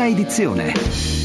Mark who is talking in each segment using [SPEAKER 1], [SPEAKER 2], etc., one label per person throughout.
[SPEAKER 1] edizione.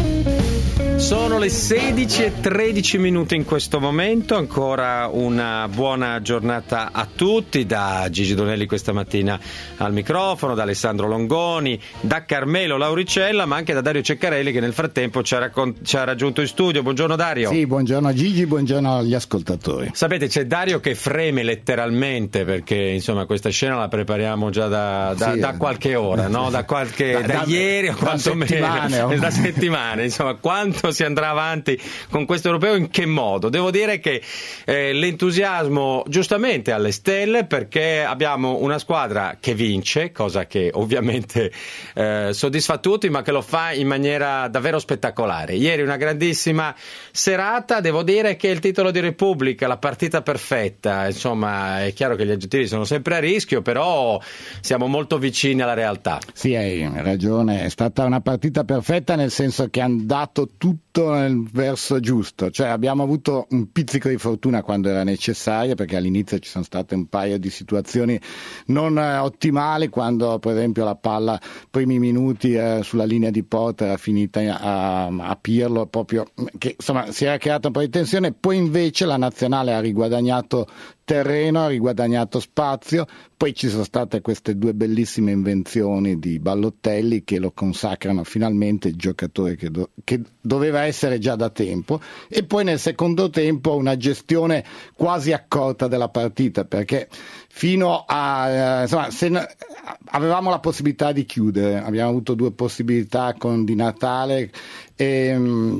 [SPEAKER 2] Sono le 16:13 in questo momento, ancora una buona giornata a tutti, da Gigi Donelli questa mattina al microfono, da Alessandro Longoni, da Carmelo Lauricella, ma anche da Dario Ceccarelli che nel frattempo ci ha raggiunto in studio. Buongiorno Dario.
[SPEAKER 3] Sì, buongiorno a Gigi, buongiorno agli ascoltatori.
[SPEAKER 2] Sapete, c'è Dario che freme letteralmente perché insomma questa scena la prepariamo già da qualche ora, no? Da ieri o quantomeno da settimane, insomma, quanto si andrà avanti con questo europeo, in che modo? Devo dire che l'entusiasmo giustamente alle stelle, perché abbiamo una squadra che vince, cosa che ovviamente soddisfa tutti, ma che lo fa in maniera davvero spettacolare. Ieri una grandissima serata, devo dire che il titolo di Repubblica, la partita perfetta, insomma è chiaro che gli aggettivi sono sempre a rischio, però siamo molto vicini alla realtà.
[SPEAKER 3] Sì, hai ragione, è stata una partita perfetta nel senso che è andato tutto nel verso giusto, cioè abbiamo avuto un pizzico di fortuna quando era necessaria, perché all'inizio ci sono state un paio di situazioni non ottimali, quando per esempio la palla primi minuti sulla linea di porta era finita a Pirlo, proprio che insomma si era creata un po' di tensione, poi invece la nazionale ha riguadagnato terreno, ha riguadagnato spazio, poi ci sono state queste due bellissime invenzioni di Balotelli che lo consacrano finalmente il giocatore che doveva essere già da tempo, e poi nel secondo tempo una gestione quasi accorta della partita, perché fino a avevamo la possibilità di chiudere, abbiamo avuto due possibilità con Di Natale e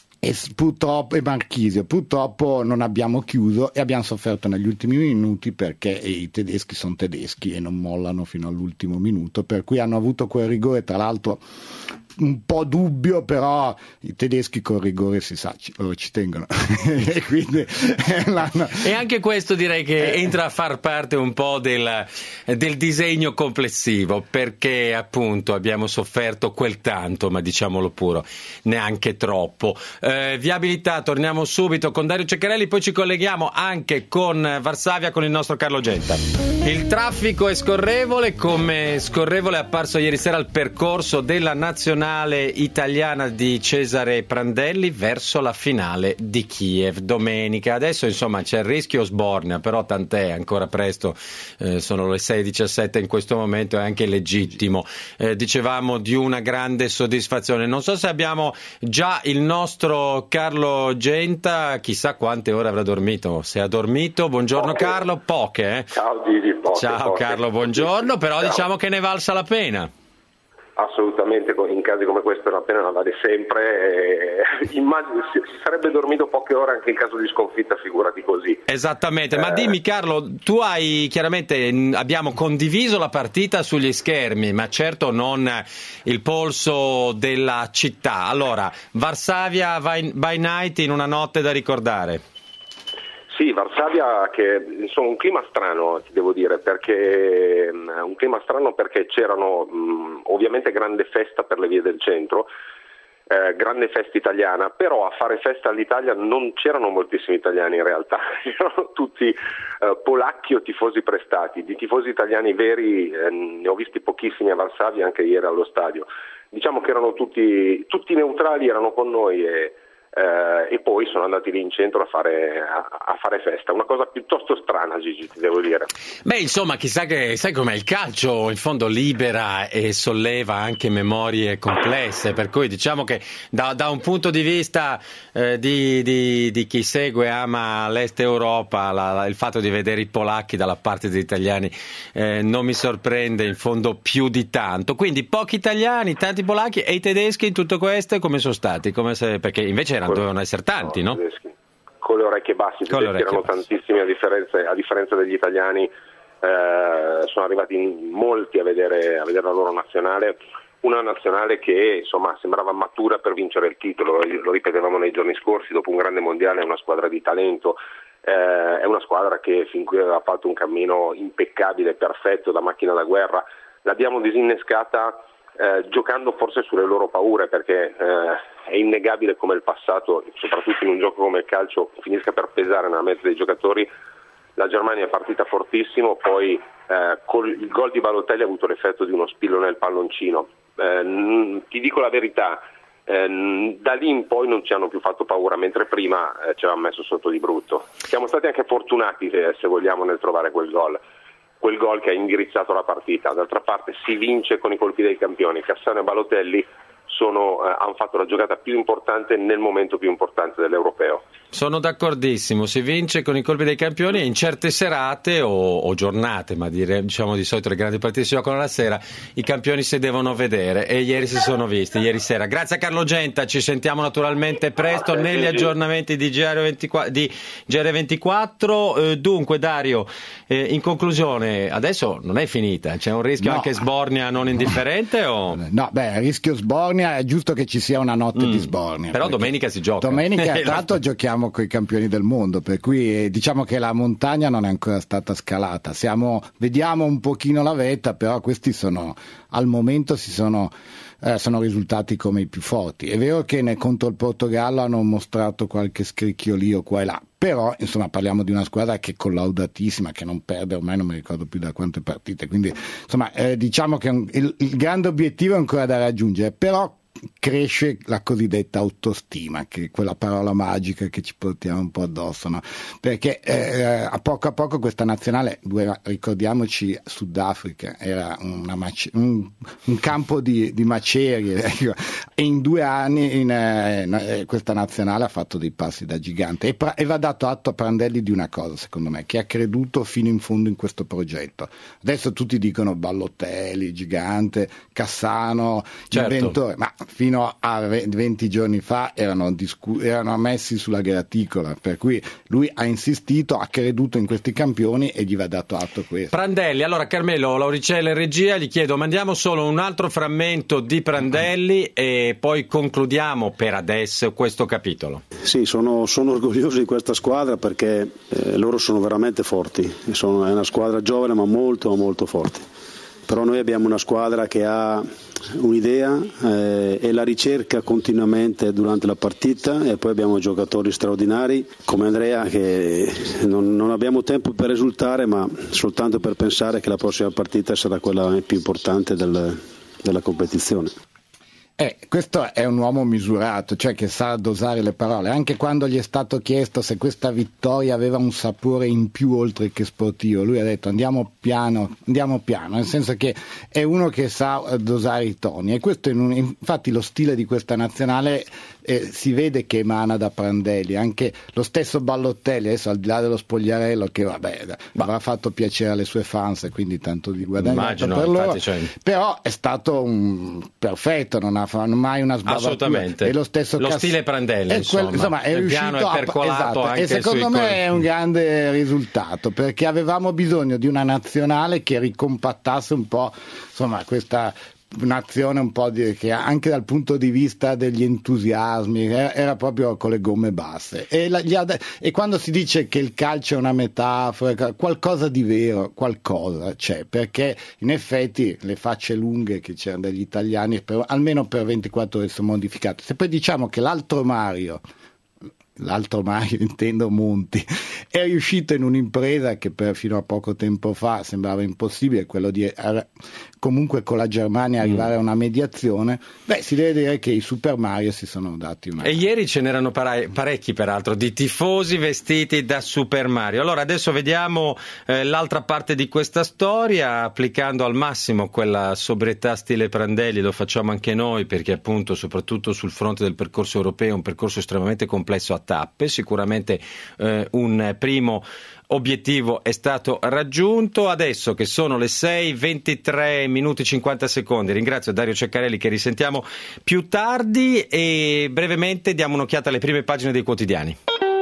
[SPEAKER 3] Marchisio, purtroppo non abbiamo chiuso e abbiamo sofferto negli ultimi minuti, perché i tedeschi sono tedeschi e non mollano fino all'ultimo minuto, per cui hanno avuto quel rigore, tra l'altro un po' dubbio, però i tedeschi col rigore si sa, loro ci tengono e quindi
[SPEAKER 2] e anche questo direi che entra a far parte un po' del disegno complessivo, perché appunto abbiamo sofferto quel tanto, ma diciamolo pure, neanche troppo. Viabilità, torniamo subito con Dario Ceccarelli, poi ci colleghiamo anche con Varsavia con il nostro Carlo Genta. Il traffico è scorrevole, come scorrevole è apparso ieri sera il percorso della nazionale italiana di Cesare Prandelli verso la finale di Kiev domenica. Adesso insomma c'è il rischio Sbornia, però tant'è, ancora presto, sono le 6:17 in questo momento, è anche legittimo. Dicevamo di una grande soddisfazione. Non so se abbiamo già il nostro Carlo Genta, chissà quante ore avrà dormito, se ha dormito. Buongiorno Carlo, poche.
[SPEAKER 4] Ciao Gigi, poche.
[SPEAKER 2] Ciao Carlo, buongiorno, però ciao. Diciamo che ne valsa la pena.
[SPEAKER 4] Assolutamente, in casi come questo la pena la vale sempre. Immagino si sarebbe dormito poche ore anche in caso di sconfitta, figurati così.
[SPEAKER 2] Esattamente, ma dimmi Carlo, tu abbiamo condiviso la partita sugli schermi, ma certo non il polso della città. Allora, Varsavia by night, in una notte da ricordare.
[SPEAKER 4] Sì, Varsavia, che insomma un clima strano, ti devo dire, perché c'erano ovviamente grande festa per le vie del centro, grande festa italiana, però a fare festa all'Italia non c'erano moltissimi italiani in realtà, erano tutti polacchi o tifosi prestati. Di tifosi italiani veri ne ho visti pochissimi a Varsavia, anche ieri allo stadio. Diciamo che erano tutti neutrali, erano con noi e poi sono andati lì in centro a fare festa, una cosa piuttosto strana, Gigi, ti devo dire.
[SPEAKER 2] Beh, insomma, chissà che sai com'è il calcio, in fondo libera e solleva anche memorie complesse, per cui diciamo che da un punto di vista di chi segue, ama l'Est Europa, il fatto di vedere i polacchi dalla parte degli italiani non mi sorprende in fondo più di tanto. Quindi pochi italiani, tanti polacchi, e i tedeschi in tutto questo come sono stati? Perché invece dovevano essere tanti, no?
[SPEAKER 4] Con le orecchie basse, erano tantissimi, a differenza degli italiani. Sono arrivati molti a vedere la loro nazionale, una nazionale che insomma sembrava matura per vincere il titolo, lo ripetevamo nei giorni scorsi, dopo un grande mondiale è una squadra di talento, è una squadra che fin qui aveva fatto un cammino impeccabile, perfetto, da macchina da guerra. L'abbiamo disinnescata giocando forse sulle loro paure, perché è innegabile come il passato, soprattutto in un gioco come il calcio, finisca per pesare nella mente dei giocatori. La Germania è partita fortissimo, poi con il gol di Balotelli ha avuto l'effetto di uno spillo nel palloncino. ti dico la verità, da lì in poi non ci hanno più fatto paura, mentre prima ci avevamo messo sotto di brutto. Siamo stati anche fortunati, se vogliamo, nel trovare quel gol che ha indirizzato la partita. D'altra parte si vince con i colpi dei campioni. Cassano e Balotelli hanno fatto la giocata più importante nel momento più importante dell'Europeo.
[SPEAKER 2] Sono d'accordissimo, si vince con i colpi dei campioni e in certe serate o giornate, ma diciamo di solito le grandi partite si giocano la sera, i campioni si devono vedere e ieri si sono visti, ieri sera. Grazie a Carlo Genta, ci sentiamo naturalmente presto negli aggiornamenti di GR24. Dunque Dario, in conclusione, adesso non è finita, c'è un rischio anche Sbornia non indifferente? O?
[SPEAKER 3] No, beh, rischio Sbornia, è giusto che ci sia una notte di Sbornia.
[SPEAKER 2] Però domenica si gioca.
[SPEAKER 3] Domenica tanto giochiamo con i campioni del mondo, per cui diciamo che la montagna non è ancora stata scalata. Vediamo un pochino la vetta, però questi al momento sono risultati come i più forti. È vero che contro il Portogallo hanno mostrato qualche scricchiolio qua e là, però insomma parliamo di una squadra che è collaudatissima, che non perde ormai non mi ricordo più da quante partite, quindi insomma diciamo che il grande obiettivo è ancora da raggiungere, però cresce la cosiddetta autostima, che è quella parola magica che ci portiamo un po' addosso, no? Perché a poco questa nazionale, ricordiamoci, Sudafrica era un campo di macerie, ecco. E in 2 anni questa nazionale ha fatto dei passi da gigante e va dato atto a Prandelli di una cosa, secondo me, che ha creduto fino in fondo in questo progetto. Adesso tutti dicono Balotelli, gigante, Cassano,
[SPEAKER 2] certo,
[SPEAKER 3] inventore, ma fino a 20 giorni fa erano messi sulla graticola, per cui lui ha insistito, ha creduto in questi campioni e gli va dato atto questo.
[SPEAKER 2] Prandelli, allora Carmelo Lauricella in regia, gli chiedo, mandiamo solo un altro frammento di Prandelli e poi concludiamo per adesso questo capitolo.
[SPEAKER 1] Sì, sono orgoglioso di questa squadra perché loro sono veramente forti, è una squadra giovane ma molto molto forte. Però noi abbiamo una squadra che ha un'idea e la ricerca continuamente durante la partita, e poi abbiamo giocatori straordinari come Andrea che non abbiamo tempo per esultare, ma soltanto per pensare che la prossima partita sarà quella più importante della competizione.
[SPEAKER 3] Questo è un uomo misurato, cioè che sa dosare le parole. Anche quando gli è stato chiesto se questa vittoria aveva un sapore in più oltre che sportivo, lui ha detto andiamo piano, nel senso che è uno che sa dosare i toni, e questo infatti lo stile di questa nazionale si vede che emana da Prandelli. Anche lo stesso Balotelli, adesso al di là dello spogliarello, che avrà fatto piacere alle sue fans e quindi tanto di guadagnato per loro, però è stato un perfetto, non ha mai una sbavatura.
[SPEAKER 2] Assolutamente.
[SPEAKER 3] E lo stesso
[SPEAKER 2] stile Prandelli, insomma
[SPEAKER 3] è riuscito
[SPEAKER 2] anche
[SPEAKER 3] e secondo me è un grande risultato, perché avevamo bisogno di una nazionale che ricompattasse un po', insomma, questa nazione un po' che anche dal punto di vista degli entusiasmi era proprio con le gomme basse, e quando si dice che il calcio è una metafora, qualcosa di vero, qualcosa c'è, perché in effetti le facce lunghe che c'erano degli italiani almeno per 24 ore sono modificate. Se poi diciamo che l'altro Mario intendo Monti, è riuscito in un'impresa che fino a poco tempo fa sembrava impossibile, quello di comunque con la Germania arrivare a una mediazione, si deve dire che i Super Mario si sono dati una...
[SPEAKER 2] E ieri ce n'erano parecchi peraltro di tifosi vestiti da Super Mario. Allora adesso vediamo l'altra parte di questa storia, applicando al massimo quella sobrietà stile Prandelli. Lo facciamo anche noi perché appunto soprattutto sul fronte del percorso europeo, un percorso estremamente complesso a tappe. Sicuramente un primo obiettivo è stato raggiunto. Adesso che sono le 6:23 minuti 50 secondi, ringrazio Dario Ceccarelli, che risentiamo più tardi, e brevemente diamo un'occhiata alle prime pagine dei quotidiani.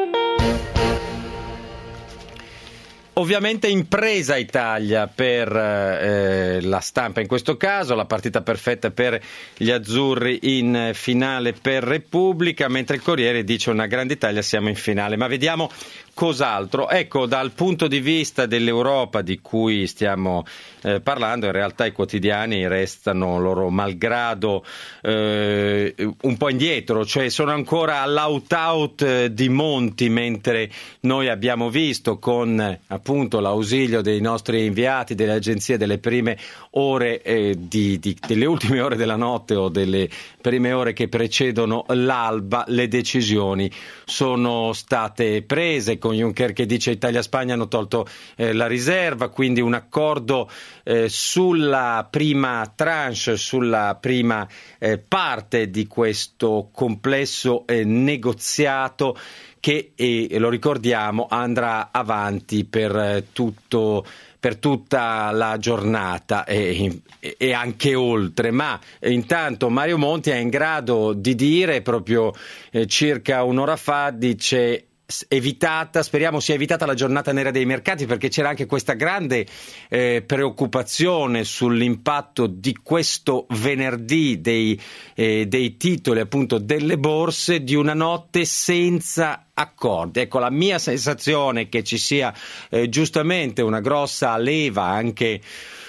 [SPEAKER 2] Ovviamente impresa Italia per la stampa in questo caso, la partita perfetta per gli azzurri in finale per Repubblica, mentre il Corriere dice una grande Italia, siamo in finale. Ma vediamo cos'altro. Ecco, dal punto di vista dell'Europa di cui stiamo parlando, in realtà i quotidiani restano loro malgrado un po' indietro, cioè sono ancora all'out-out di Monti, mentre noi abbiamo visto con appunto l'ausilio dei nostri inviati, delle agenzie, delle prime ore delle ultime ore della notte o delle prime ore che precedono l'alba, le decisioni sono state prese, con Juncker che dice Italia-Spagna hanno tolto la riserva, quindi un accordo sulla prima tranche, sulla prima parte di questo complesso negoziato che, lo ricordiamo, andrà avanti per tutta la giornata e anche oltre, ma intanto Mario Monti è in grado di dire proprio circa un'ora fa, dice speriamo sia evitata la giornata nera dei mercati, perché c'era anche questa grande preoccupazione sull'impatto di questo venerdì dei titoli appunto delle borse, di una notte senza accordi. Ecco, la mia sensazione è che ci sia giustamente una grossa leva anche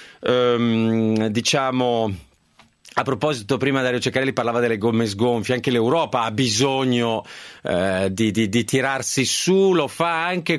[SPEAKER 2] diciamo. A proposito, prima Dario Ceccarelli parlava delle gomme sgonfie, anche l'Europa ha bisogno di tirarsi su, lo fa anche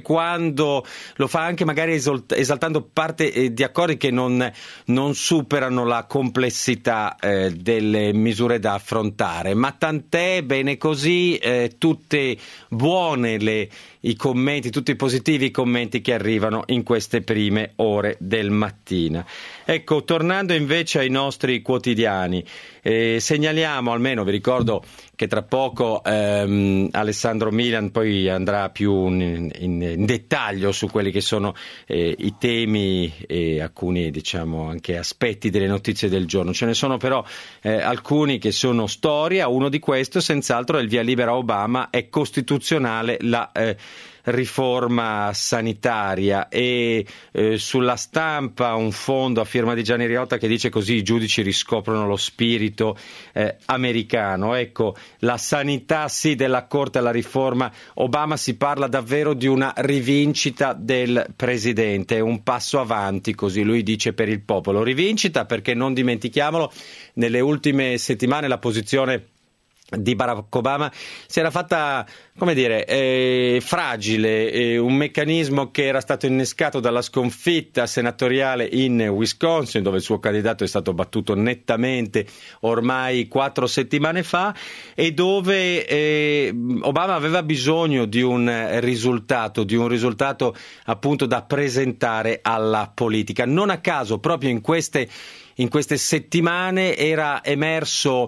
[SPEAKER 2] magari esaltando parte di accordi che non superano la complessità delle misure da affrontare, ma tant'è, bene così, tutte buone i commenti, tutti positivi i commenti che arrivano in queste prime ore del mattina. Ecco, tornando invece ai nostri quotidiani, segnaliamo, almeno vi ricordo che tra poco Alessandro Milan poi andrà più in dettaglio su quelli che sono i temi e alcuni, diciamo, anche aspetti delle notizie del giorno. Ce ne sono però alcuni che sono storia. Uno di questi senz'altro è il via libera a Obama, è costituzionale la riforma sanitaria, e sulla Stampa un fondo a firma di Gianni Riotta che dice così: i giudici riscoprono lo spirito americano. Ecco, la sanità sì della Corte alla riforma Obama, si parla davvero di una rivincita del presidente, un passo avanti, così lui dice, per il popolo. Rivincita perché, non dimentichiamolo, nelle ultime settimane la posizione di Barack Obama si era fatta, come dire, fragile, un meccanismo che era stato innescato dalla sconfitta senatoriale in Wisconsin, dove il suo candidato è stato battuto nettamente ormai 4 settimane fa, e dove Obama aveva bisogno di un risultato appunto da presentare alla politica. Non a caso proprio in queste settimane era emerso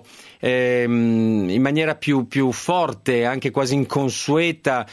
[SPEAKER 2] in maniera più forte, anche quasi inconsueta,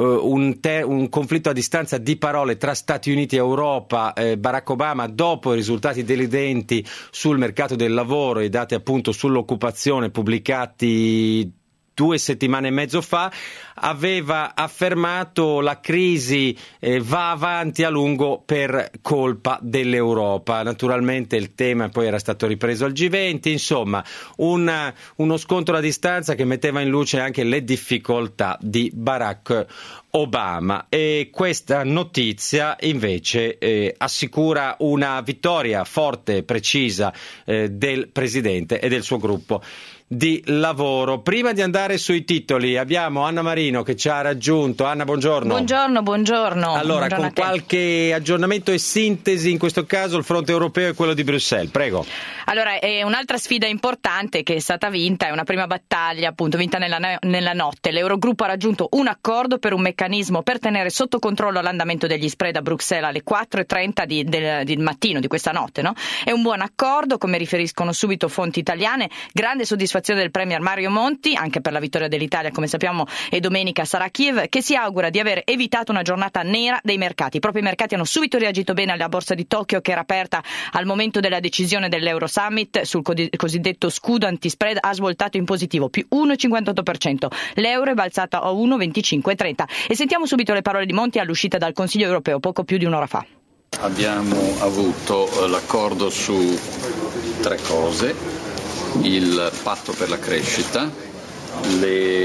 [SPEAKER 2] un conflitto a distanza di parole tra Stati Uniti e Europa. Barack Obama, dopo i risultati deludenti sul mercato del lavoro e i dati appunto sull'occupazione pubblicati 2 settimane e mezzo fa, aveva affermato la crisi va avanti a lungo per colpa dell'Europa. Naturalmente il tema poi era stato ripreso al G20, insomma uno scontro a distanza che metteva in luce anche le difficoltà di Barack Obama, e questa notizia invece assicura una vittoria forte, precisa del Presidente e del suo gruppo di lavoro. Prima di andare sui titoli abbiamo Anna Marino che ci ha raggiunto. Anna, buongiorno.
[SPEAKER 5] Buongiorno.
[SPEAKER 2] Allora,
[SPEAKER 5] buongiorno,
[SPEAKER 2] con qualche aggiornamento e sintesi, in questo caso il fronte europeo è quello di Bruxelles, prego.
[SPEAKER 5] Allora, è un'altra sfida importante che è stata vinta, è una prima battaglia appunto vinta nella notte. L'Eurogruppo ha raggiunto un accordo per un meccanismo per tenere sotto controllo l'andamento degli spread a Bruxelles alle 4:30 del mattino di questa notte, no? È un buon accordo, come riferiscono subito fonti italiane. Grande soddisfazione del premier Mario Monti, anche per la vittoria dell'Italia, come sappiamo, e domenica sarà a Kiev, che si augura di aver evitato una giornata nera dei mercati. Proprio i mercati hanno subito reagito bene alla borsa di Tokyo, che era aperta al momento della decisione dell'Euro Summit sul cosiddetto scudo antispread, ha svoltato in positivo, più 1,58%. L'euro è balzato a 1,2530. E sentiamo subito le parole di Monti all'uscita dal Consiglio europeo poco più di un'ora fa.
[SPEAKER 6] Abbiamo avuto l'accordo su 3 cose: il patto per la crescita, le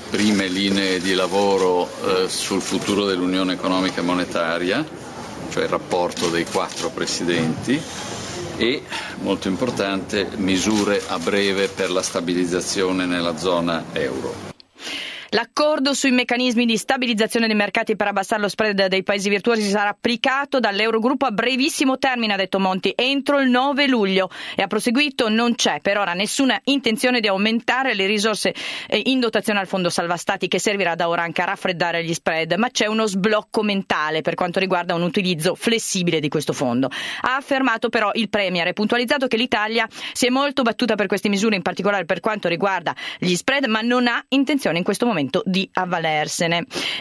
[SPEAKER 6] prime linee di lavoro sul futuro dell'Unione Economica e Monetaria, cioè il rapporto dei 4 presidenti, e, molto importante, misure a breve per la stabilizzazione nella zona euro.
[SPEAKER 5] L'accordo sui meccanismi di stabilizzazione dei mercati per abbassare lo spread dei paesi virtuosi sarà applicato dall'Eurogruppo a brevissimo termine, ha detto Monti, entro il 9 luglio. E ha proseguito: non c'è per ora nessuna intenzione di aumentare le risorse in dotazione al fondo salva stati, che servirà da ora anche a raffreddare gli spread, ma c'è uno sblocco mentale per quanto riguarda un utilizzo flessibile di questo fondo. Ha affermato però il Premier e puntualizzato che l'Italia si è molto battuta per queste misure, in particolare per quanto riguarda gli spread, ma non ha intenzione in questo momento di avvalersene.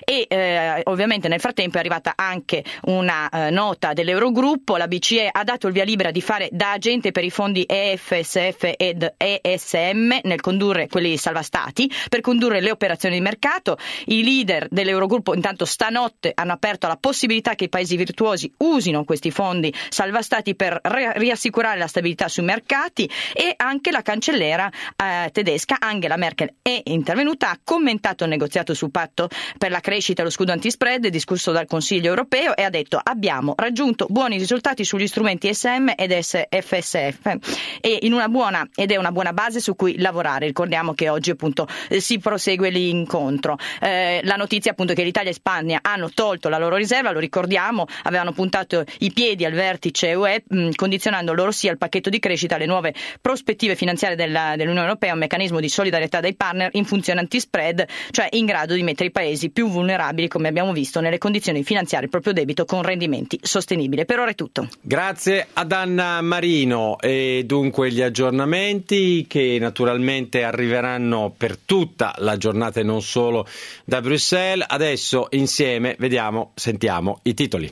[SPEAKER 5] E ovviamente nel frattempo è arrivata anche una nota dell'Eurogruppo. La BCE ha dato il via libera di fare da agente per i fondi EFSF ed ESM nel condurre quelli salva stati, per condurre le operazioni di mercato. I leader dell'Eurogruppo intanto stanotte hanno aperto alla possibilità che i paesi virtuosi usino questi fondi salva stati per riassicurare la stabilità sui mercati, e anche la cancelliera tedesca Angela Merkel è intervenuta, ha commentato il negoziato sul patto per la crescita e lo scudo antispread discusso dal Consiglio europeo, e ha detto: abbiamo raggiunto buoni risultati sugli strumenti ESM ed FSF ed è una buona base su cui lavorare. Ricordiamo che oggi appunto si prosegue l'incontro. La notizia appunto è che l'Italia e Spagna hanno tolto la loro riserva, lo ricordiamo, avevano puntato i piedi al vertice UE, condizionando loro sia il pacchetto di crescita alle nuove prospettive finanziarie dell'Unione Europea, un meccanismo di solidarietà dei partner in funzione antispread, cioè in grado di mettere i paesi più vulnerabili, come abbiamo visto, nelle condizioni di finanziare il proprio debito con rendimenti sostenibili. Per ora è tutto.
[SPEAKER 2] Grazie ad Anna Marino. E dunque gli aggiornamenti che naturalmente arriveranno per tutta la giornata e non solo da Bruxelles. Adesso insieme sentiamo i titoli.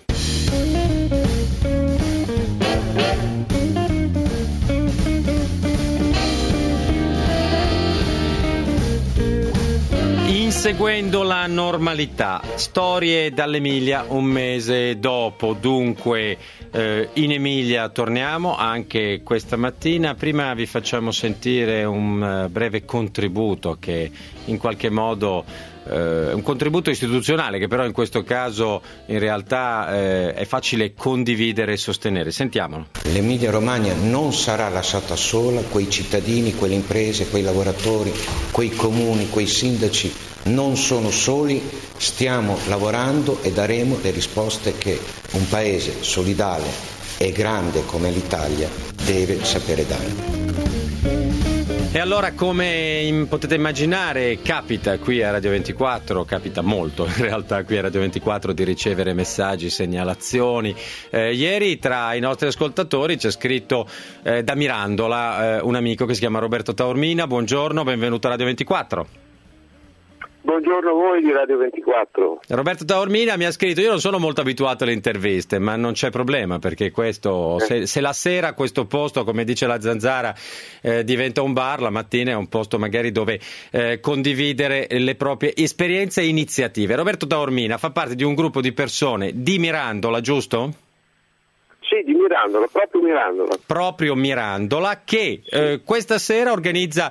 [SPEAKER 2] Inseguendo la normalità, storie dall'Emilia un mese dopo. Dunque in Emilia torniamo anche questa mattina. Prima vi facciamo sentire un breve contributo che in qualche modo un contributo istituzionale, che però in questo caso in realtà è facile condividere e sostenere. Sentiamolo.
[SPEAKER 7] L'Emilia Romagna non sarà lasciata sola, quei cittadini, quelle imprese, quei lavoratori, quei comuni, quei sindaci non sono soli, stiamo lavorando e daremo le risposte che un paese solidale e grande come l'Italia deve sapere dare.
[SPEAKER 2] E allora, come potete immaginare, capita qui a Radio 24, capita molto in realtà qui a Radio 24 di ricevere messaggi, segnalazioni. Ieri tra i nostri ascoltatori c'è scritto da Mirandola un amico che si chiama Roberto Taormina. Buongiorno, benvenuto a Radio 24.
[SPEAKER 8] Buongiorno a voi di Radio 24.
[SPEAKER 2] Roberto Taormina mi ha scritto: io non sono molto abituato alle interviste, ma non c'è problema, perché questo se la sera questo posto, come dice la Zanzara, diventa un bar, la mattina è un posto magari dove condividere le proprie esperienze e iniziative. Roberto Taormina fa parte di un gruppo di persone di Mirandola, giusto?
[SPEAKER 8] Sì, di Mirandola, proprio Mirandola.
[SPEAKER 2] Proprio Mirandola, che questa sera organizza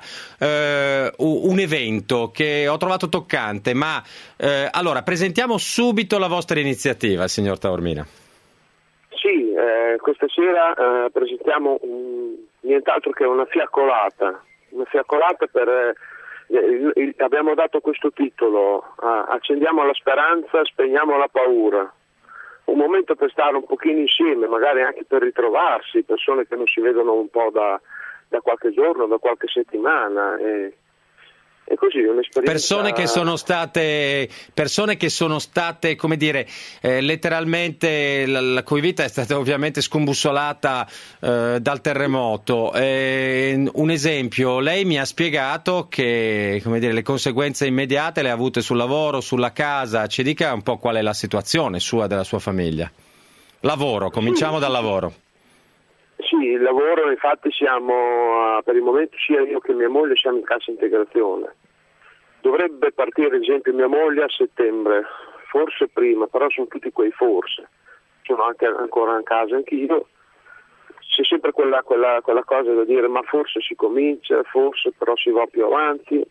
[SPEAKER 2] un evento che ho trovato toccante, ma allora presentiamo subito la vostra iniziativa, signor Taormina.
[SPEAKER 8] Sì, questa sera presentiamo nient'altro che una fiaccolata per... abbiamo dato questo titolo, accendiamo la speranza, spegniamo la paura. Un momento per stare un pochino insieme, magari anche per ritrovarsi, persone che non si vedono un po' da qualche giorno, da qualche settimana, e così un'esperienza. Persone che sono state, come dire, letteralmente la cui vita è stata ovviamente scombussolata dal terremoto.
[SPEAKER 2] Un esempio, lei mi ha spiegato che, come dire, le conseguenze immediate le ha avute sul lavoro, sulla casa. Ci dica un po' qual è la situazione sua e della sua famiglia. Lavoro, cominciamo dal lavoro.
[SPEAKER 8] Sì, il lavoro, infatti siamo, per il momento sia io che mia moglie siamo in cassa integrazione. Dovrebbe partire ad esempio mia moglie a settembre, forse prima, però sono tutti quei forse. Sono anche ancora in casa anch'io. C'è sempre quella cosa da dire, ma forse si comincia, forse però si va più avanti.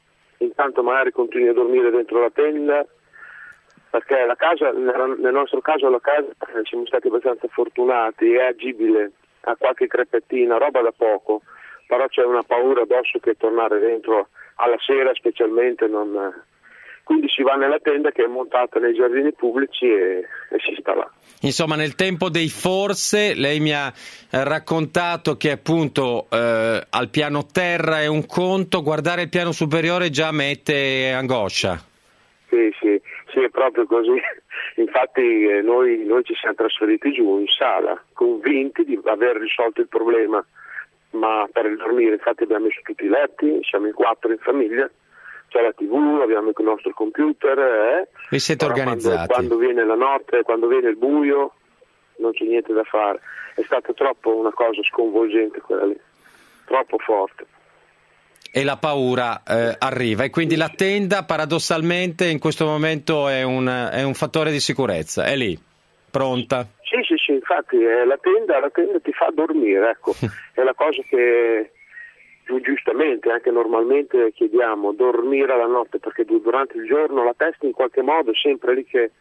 [SPEAKER 8] intanto magari continui a dormire dentro la tenda, perché la casa, nel nostro caso la casa, siamo stati abbastanza fortunati, è agibile, ha qualche crepettina, roba da poco, però c'è una paura addosso che tornare dentro alla sera specialmente non... Quindi si va nella tenda che è montata nei giardini pubblici e si sta là.
[SPEAKER 2] Insomma, nel tempo dei forse, lei mi ha raccontato che appunto al piano terra è un conto, guardare il piano superiore già mette angoscia.
[SPEAKER 8] Sì, è proprio così. Infatti noi ci siamo trasferiti giù in sala, convinti di aver risolto il problema, ma per dormire infatti abbiamo messo tutti i letti, siamo in 4 in famiglia. C'è la TV, abbiamo il nostro computer.
[SPEAKER 2] Vi siete organizzati?
[SPEAKER 8] Quando viene la notte, quando viene il buio, non c'è niente da fare. È stata troppo una cosa sconvolgente quella lì, troppo forte.
[SPEAKER 2] E la paura arriva, e quindi la tenda paradossalmente in questo momento è un fattore di sicurezza, è lì, pronta?
[SPEAKER 8] Sì, infatti la tenda ti fa dormire, ecco, è la cosa che... giustamente, anche normalmente chiediamo, dormire alla notte, perché durante il giorno la testa in qualche modo è sempre lì che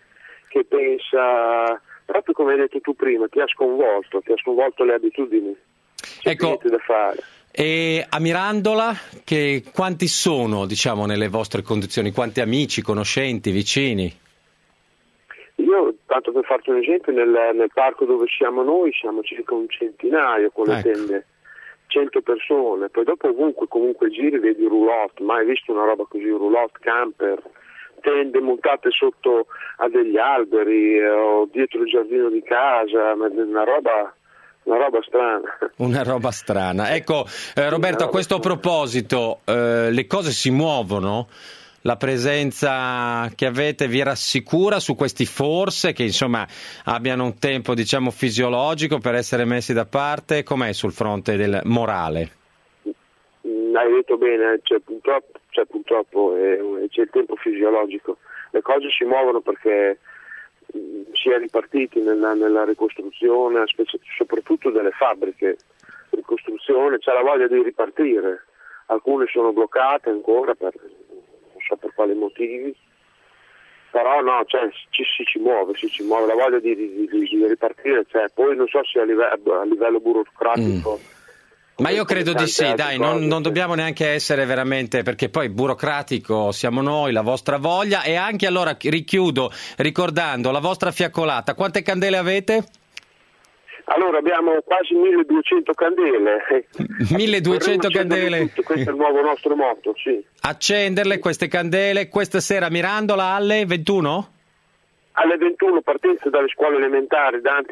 [SPEAKER 8] pensa, proprio come hai detto tu prima, ti ha sconvolto le abitudini, c'è niente da fare.
[SPEAKER 2] E a Mirandola, quanti sono, diciamo, nelle vostre condizioni? Quanti amici, conoscenti, vicini?
[SPEAKER 8] Io, tanto per farti un esempio, nel parco dove siamo noi siamo circa un centinaio con le tende. 100 persone, poi dopo ovunque comunque giri vedi roulotte, mai visto una roba così, roulotte, camper, tende montate sotto a degli alberi o dietro il giardino di casa, una roba strana.
[SPEAKER 2] Una roba strana. Ecco, Roberto, a questo proposito, le cose si muovono? La presenza che avete vi rassicura su questi forse che insomma abbiano un tempo, diciamo, fisiologico per essere messi da parte? Com'è sul fronte del morale?
[SPEAKER 8] Hai detto bene, c'è il tempo fisiologico. Le cose si muovono perché si è ripartiti nella ricostruzione, soprattutto delle fabbriche. Ricostruzione, c'è la voglia di ripartire. Alcune sono bloccate ancora per quali motivi, però no, si muove, la voglia di ripartire c'è. Poi non so se a livello burocratico.
[SPEAKER 2] Ma io credo di sì, dai, non dobbiamo neanche essere veramente, perché poi burocratico siamo noi, la vostra voglia. E anche allora richiudo ricordando la vostra fiaccolata, quante candele avete?
[SPEAKER 8] Allora abbiamo quasi 1200 candele.
[SPEAKER 2] 1200 candele.
[SPEAKER 8] Questo è il nuovo nostro motto, sì.
[SPEAKER 2] Accenderle queste candele questa sera a Mirandola alle 21?
[SPEAKER 8] Alle 21, partenza dalle scuole elementari, Dante